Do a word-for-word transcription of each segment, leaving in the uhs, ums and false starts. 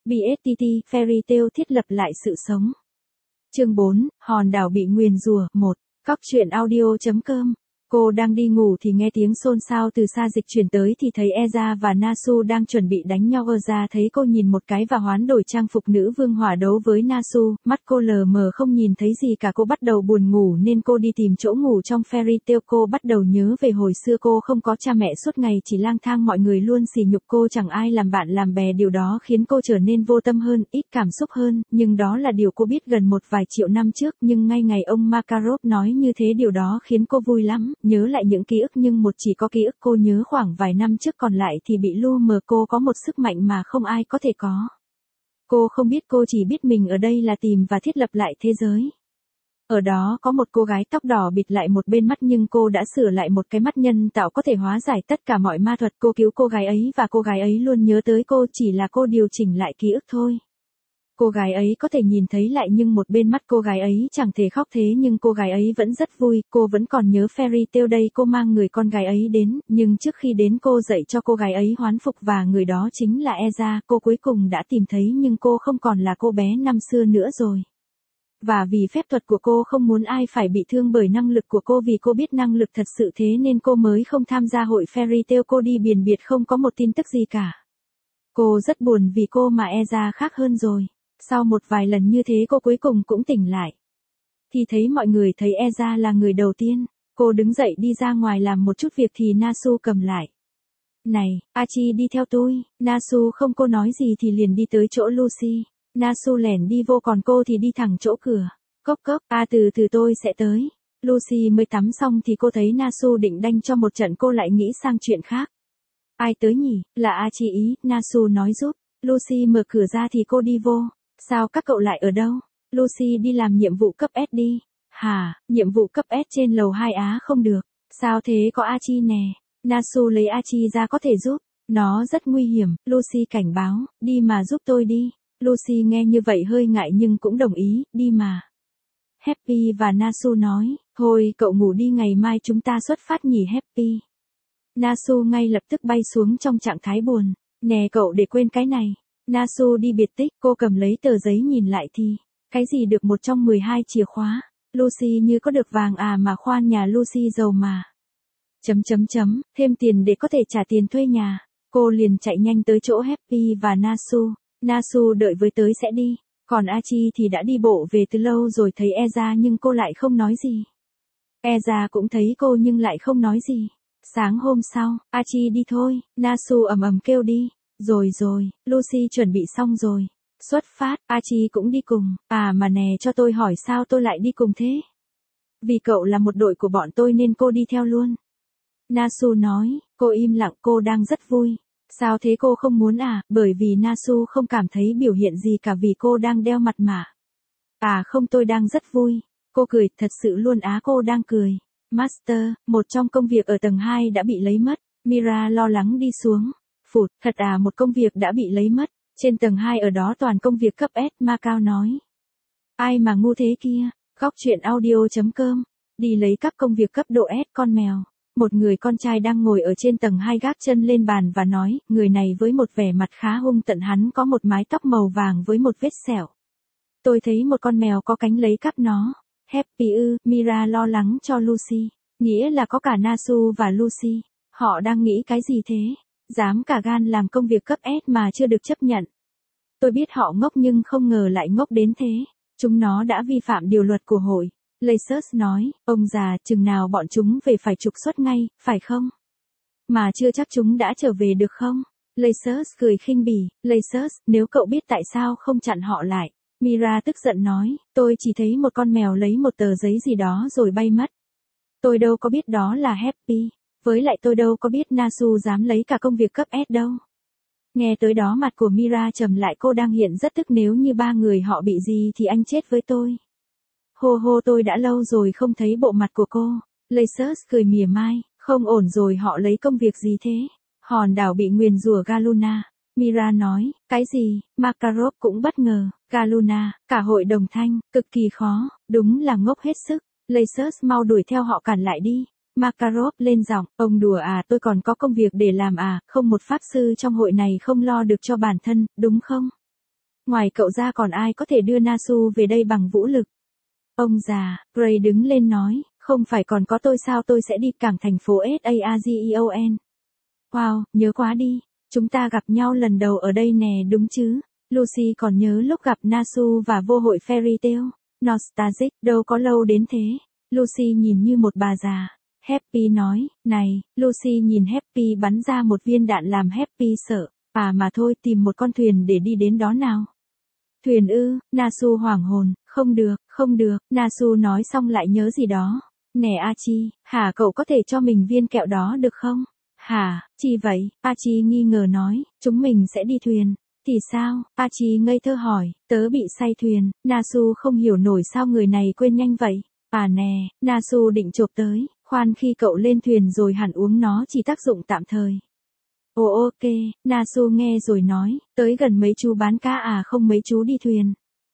bê ét tê tê, Fairy Tail thiết lập lại sự sống. Chương bốn, hòn đảo bị nguyền rủa, một. Cóc truyện audio chấm com. Cô đang đi ngủ thì nghe tiếng xôn xao từ xa dịch chuyển tới thì thấy Eza và Nasu đang chuẩn bị đánh nhau. Eza thấy cô nhìn một cái và hoán đổi trang phục nữ vương hỏa đấu với Nasu, mắt cô lờ mờ không nhìn thấy gì cả. Cô bắt đầu buồn ngủ nên cô đi tìm chỗ ngủ trong Fairy Tail. Cô bắt đầu nhớ về hồi xưa cô không có cha mẹ, suốt ngày chỉ lang thang, mọi người luôn sỉ nhục cô, chẳng ai làm bạn làm bè. Điều đó khiến cô trở nên vô tâm hơn, ít cảm xúc hơn, nhưng đó là điều cô biết gần một vài triệu năm trước. Nhưng ngay ngày ông Makarov nói như thế, điều đó khiến cô vui lắm. Nhớ lại những ký ức, nhưng một chỉ có ký ức cô nhớ khoảng vài năm trước, còn lại thì bị lu mờ. Cô có một sức mạnh mà không ai có thể có. Cô không biết, cô chỉ biết mình ở đây là tìm và thiết lập lại thế giới. Ở đó có một cô gái tóc đỏ bịt lại một bên mắt, nhưng cô đã sửa lại một cái mắt nhân tạo có thể hóa giải tất cả mọi ma thuật. Cô cứu cô gái ấy và cô gái ấy luôn nhớ tới cô, chỉ là cô điều chỉnh lại ký ức thôi. Cô gái ấy có thể nhìn thấy lại, nhưng một bên mắt cô gái ấy chẳng thể khóc, thế nhưng cô gái ấy vẫn rất vui. Cô vẫn còn nhớ Fairy Tail đây. Cô mang người con gái ấy đến, nhưng trước khi đến cô dạy cho cô gái ấy hoán phục, và người đó chính là Eza. Cô cuối cùng đã tìm thấy, nhưng cô không còn là cô bé năm xưa nữa rồi. Và vì phép thuật của cô không muốn ai phải bị thương bởi năng lực của cô, vì cô biết năng lực thật sự, thế nên cô mới không tham gia hội Fairy Tail. Cô đi biển biệt, không có một tin tức gì cả. Cô rất buồn vì cô mà Eza khác hơn rồi. Sau một vài lần như thế, cô cuối cùng cũng tỉnh lại. Thì thấy mọi người thấy Eza là người đầu tiên. Cô đứng dậy đi ra ngoài làm một chút việc thì Nasu cầm lại. Này, Archie đi theo tôi. Nasu không cô nói gì thì liền đi tới chỗ Lucy. Nasu lẻn đi vô, còn cô thì đi thẳng chỗ cửa. Cốc cốc, à từ từ tôi sẽ tới. Lucy mới tắm xong thì cô thấy Nasu định đanh cho một trận, cô lại nghĩ sang chuyện khác. Ai tới nhỉ? Là Archie ý, Nasu nói giúp. Lucy mở cửa ra thì cô đi vô. Sao các cậu lại ở đâu? Lucy đi làm nhiệm vụ cấp S đi. Hả, nhiệm vụ cấp S trên lầu hai á? Không được. Sao thế, có Archie nè. Nasu lấy Archie ra có thể giúp. Nó rất nguy hiểm, Lucy cảnh báo. Đi mà giúp tôi đi. Lucy nghe như vậy hơi ngại nhưng cũng đồng ý, đi mà. Happy và Nasu nói, thôi cậu ngủ đi, ngày mai chúng ta xuất phát nhỉ Happy. Nasu ngay lập tức bay xuống trong trạng thái buồn. Nè cậu để quên cái này. Nasu đi biệt tích, cô cầm lấy tờ giấy nhìn lại thì, cái gì được một trong mười hai chìa khóa. Lucy như có được vàng à, mà khoan, nhà Lucy giàu mà. Chấm chấm chấm, thêm tiền để có thể trả tiền thuê nhà. Cô liền chạy nhanh tới chỗ Happy và Nasu. Nasu đợi với tới sẽ đi, còn Archie thì đã đi bộ về từ lâu rồi. Thấy Eza nhưng cô lại không nói gì. Eza cũng thấy cô nhưng lại không nói gì. Sáng hôm sau, Archie đi thôi, Nasu ầm ầm kêu đi. Rồi rồi, Lucy chuẩn bị xong rồi. Xuất phát, Archie cũng đi cùng. À mà nè, cho tôi hỏi sao tôi lại đi cùng thế? Vì cậu là một đội của bọn tôi nên cô đi theo luôn. Nasu nói, cô im lặng, cô đang rất vui. Sao thế, cô không muốn à? Bởi vì Nasu không cảm thấy biểu hiện gì cả vì cô đang đeo mặt mà. À không, tôi đang rất vui. Cô cười, thật sự luôn á? Cô đang cười. Master, một trong công việc ở tầng hai đã bị lấy mất. Mira lo lắng đi xuống. Phụt, thật à, một công việc đã bị lấy mất. Trên tầng hai ở đó toàn công việc cấp S, Macao nói. Ai mà ngu thế kia. Góc truyện audio chấm com. Đi lấy các công việc cấp độ S. Con mèo. Một người con trai đang ngồi ở trên tầng hai gác chân lên bàn và nói, người này với một vẻ mặt khá hung tợn, hắn có một mái tóc màu vàng với một vết sẹo. Tôi thấy một con mèo có cánh lấy cắp nó. Happy ư, Mira lo lắng cho Lucy. Nghĩa là có cả Nasu và Lucy. Họ đang nghĩ cái gì thế? Dám cả gan làm công việc cấp S mà chưa được chấp nhận. Tôi biết họ ngốc nhưng không ngờ lại ngốc đến thế. Chúng nó đã vi phạm điều luật của hội. Lacers nói, ông già, chừng nào bọn chúng về phải trục xuất ngay, phải không? Mà chưa chắc chúng đã trở về được không? Lacers cười khinh bỉ, Lacers, nếu cậu biết tại sao không chặn họ lại. Mira tức giận nói, tôi chỉ thấy một con mèo lấy một tờ giấy gì đó rồi bay mất. Tôi đâu có biết đó là Happy. Với lại tôi đâu có biết Nasu dám lấy cả công việc cấp S đâu. Nghe tới đó mặt của Mira trầm lại, cô đang hiện rất tức. Nếu như ba người họ bị gì thì anh chết với tôi. Hô hô, tôi đã lâu rồi không thấy bộ mặt của cô. Lacers cười mỉa mai, không ổn rồi, họ lấy công việc gì thế? Hòn đảo bị nguyền rủa Galuna. Mira nói, cái gì? Makarov cũng bất ngờ. Galuna, cả hội đồng thanh, cực kỳ khó, đúng là ngốc hết sức. Lacers mau đuổi theo họ cản lại đi. Makarov lên giọng, ông đùa à, tôi còn có công việc để làm à, không một pháp sư trong hội này không lo được cho bản thân, đúng không? Ngoài cậu ra còn ai có thể đưa Nasu về đây bằng vũ lực? Ông già, Gray đứng lên nói, không phải còn có tôi sao, tôi sẽ đi cảng thành phố Sageon. Wow, nhớ quá đi, chúng ta gặp nhau lần đầu ở đây nè đúng chứ? Lucy còn nhớ lúc gặp Nasu và vô hội Fairy Tail. Nostalgic, đâu có lâu đến thế. Lucy nhìn như một bà già. Happy nói, này, Lucy nhìn Happy bắn ra một viên đạn làm Happy sợ. À mà thôi, tìm một con thuyền để đi đến đó nào. Thuyền ư? Nasu hoảng hồn, không được, không được. Nasu nói xong lại nhớ gì đó. Nè Archie, hả cậu có thể cho mình viên kẹo đó được không? Hả, chi vậy? Archie nghi ngờ nói, chúng mình sẽ đi thuyền. Thì sao? Archie ngây thơ hỏi, tớ bị say thuyền. Nasu không hiểu nổi sao người này quên nhanh vậy. À nè, Nasu định chộp tới, khoan khi cậu lên thuyền rồi hẳn uống nó chỉ tác dụng tạm thời. Ồ ok, Nasu nghe rồi nói, tới gần mấy chú bán cá à không mấy chú đi thuyền.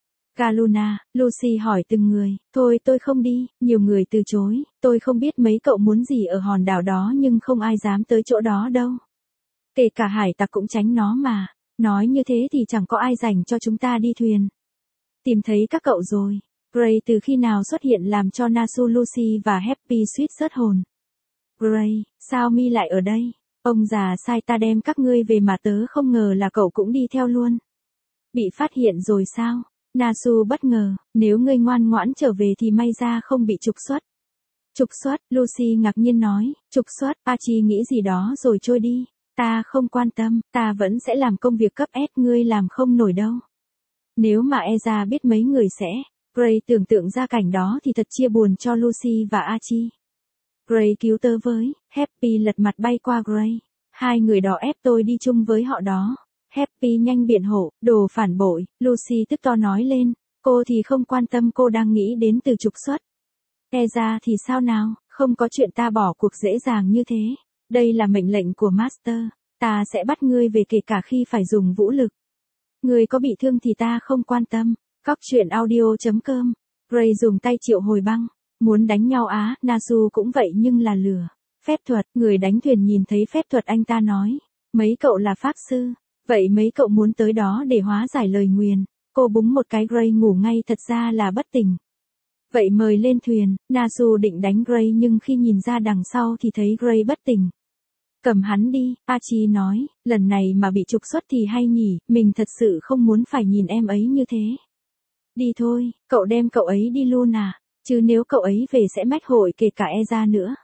Galuna, Lucy hỏi từng người, thôi tôi không đi, nhiều người từ chối, tôi không biết mấy cậu muốn gì ở hòn đảo đó nhưng không ai dám tới chỗ đó đâu. Kể cả hải tặc cũng tránh nó mà, nói như thế thì chẳng có ai dành cho chúng ta đi thuyền. Tìm thấy các cậu rồi, Gray từ khi nào xuất hiện làm cho Nasu, Lucy và Happy suýt sớt hồn. Gray, sao mi lại ở đây? Ông già sai ta đem các ngươi về mà tớ không ngờ là cậu cũng đi theo luôn. Bị phát hiện rồi sao? Nasu bất ngờ, nếu ngươi ngoan ngoãn trở về thì may ra không bị trục xuất. Trục xuất, Lucy ngạc nhiên nói, trục xuất, Archie nghĩ gì đó rồi trôi đi. Ta không quan tâm, ta vẫn sẽ làm công việc cấp S, ngươi làm không nổi đâu. Nếu mà Eza biết mấy người sẽ, Gray tưởng tượng ra cảnh đó thì thật chia buồn cho Lucy và Archie. Gray cứu tớ với, Happy lật mặt bay qua Gray. Hai người đó ép tôi đi chung với họ đó. Happy nhanh biện hộ, đồ phản bội, Lucy tức to nói lên, cô thì không quan tâm, cô đang nghĩ đến từ trục xuất. Eza thì sao nào, không có chuyện ta bỏ cuộc dễ dàng như thế. Đây là mệnh lệnh của Master, ta sẽ bắt ngươi về kể cả khi phải dùng vũ lực. Ngươi có bị thương thì ta không quan tâm. Cóc truyện audio chấm com. Gray dùng tay triệu hồi băng, muốn đánh nhau á, Nasu cũng vậy nhưng là lừa. Phép thuật, người đánh thuyền nhìn thấy phép thuật anh ta nói, mấy cậu là pháp sư, vậy mấy cậu muốn tới đó để hóa giải lời nguyền. Cô búng một cái, Gray ngủ ngay, thật ra là bất tỉnh. Vậy mời lên thuyền, Nasu định đánh Gray nhưng khi nhìn ra đằng sau thì thấy Gray bất tỉnh. Cầm hắn đi, Archie nói, lần này mà bị trục xuất thì hay nhỉ, mình thật sự không muốn phải nhìn em ấy như thế. Đi thôi, cậu đem cậu ấy đi luôn à, chứ nếu cậu ấy về sẽ mách hội kể cả Eza nữa.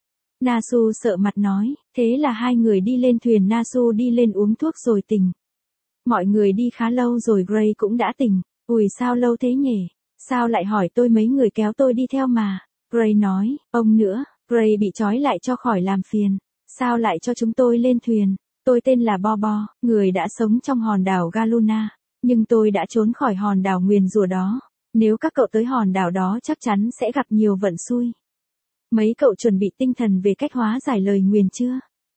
Nasu sợ mặt nói, thế là hai người đi lên thuyền, Nasu đi lên uống thuốc rồi tỉnh. Mọi người đi khá lâu rồi Gray cũng đã tỉnh, ui sao lâu thế nhỉ, sao lại hỏi tôi, mấy người kéo tôi đi theo mà. Gray nói, ông nữa, Gray bị trói lại cho khỏi làm phiền, sao lại cho chúng tôi lên thuyền, tôi tên là Bobo, người đã sống trong hòn đảo Galuna, nhưng tôi đã trốn khỏi hòn đảo nguyền rủa đó, nếu các cậu tới hòn đảo đó chắc chắn sẽ gặp nhiều vận xui. Mấy cậu chuẩn bị tinh thần về cách hóa giải lời nguyền chưa?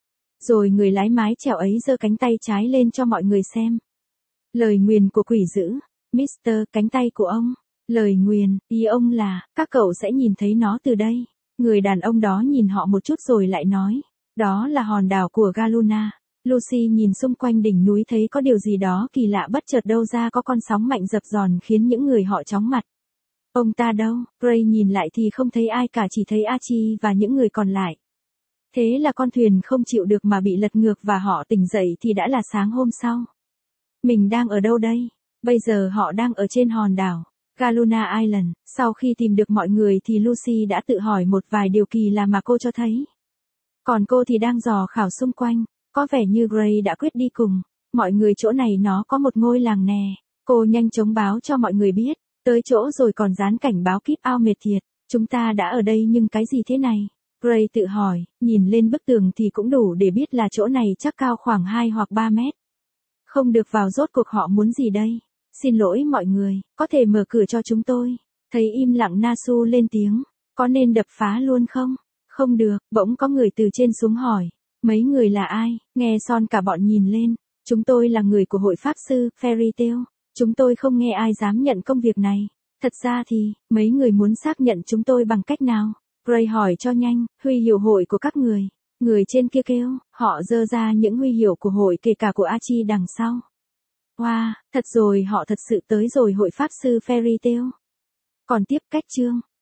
Rồi người lái mái chèo ấy giơ cánh tay trái lên cho mọi người xem. Lời nguyền của quỷ dữ, Mister cánh tay của ông. Lời nguyền, ý ông là, các cậu sẽ nhìn thấy nó từ đây. Người đàn ông đó nhìn họ một chút rồi lại nói, đó là hòn đảo của Galuna. Lucy nhìn xung quanh đỉnh núi thấy có điều gì đó kỳ lạ, bất chợt đâu ra có con sóng mạnh dập dòn khiến những người họ chóng mặt. Ông ta đâu? Gray nhìn lại thì không thấy ai cả, chỉ thấy Archie và những người còn lại. Thế là con thuyền không chịu được mà bị lật ngược và họ tỉnh dậy thì đã là sáng hôm sau. Mình đang ở đâu đây? Bây giờ họ đang ở trên hòn đảo Galuna Island. Sau khi tìm được mọi người thì Lucy đã tự hỏi một vài điều kỳ lạ mà cô cho thấy. Còn cô thì đang dò khảo xung quanh. Có vẻ như Gray đã quyết đi cùng. Mọi người, chỗ này nó có một ngôi làng nè. Cô nhanh chóng báo cho mọi người biết. Tới chỗ rồi còn dán cảnh báo keep out mệt thiệt. Chúng ta đã ở đây nhưng cái gì thế này? Gray tự hỏi, nhìn lên bức tường thì cũng đủ để biết là chỗ này chắc cao khoảng hai hoặc ba mét. Không được vào, rốt cuộc họ muốn gì đây? Xin lỗi mọi người, có thể mở cửa cho chúng tôi. Thấy im lặng, Nasu lên tiếng, có nên đập phá luôn không? Không được, bỗng có người từ trên xuống hỏi. Mấy người là ai? Nghe xong cả bọn nhìn lên. Chúng tôi là người của hội pháp sư, Fairy Tail. Chúng tôi không nghe ai dám nhận công việc này. Thật ra thì, mấy người muốn xác nhận chúng tôi bằng cách nào? Gray hỏi cho nhanh, huy hiệu hội của các người. Người trên kia kêu, họ giơ ra những huy hiệu của hội kể cả của Archie đằng sau. Wow, thật rồi họ thật sự tới rồi hội Pháp sư Fairy Tail. Còn tiếp cách chương.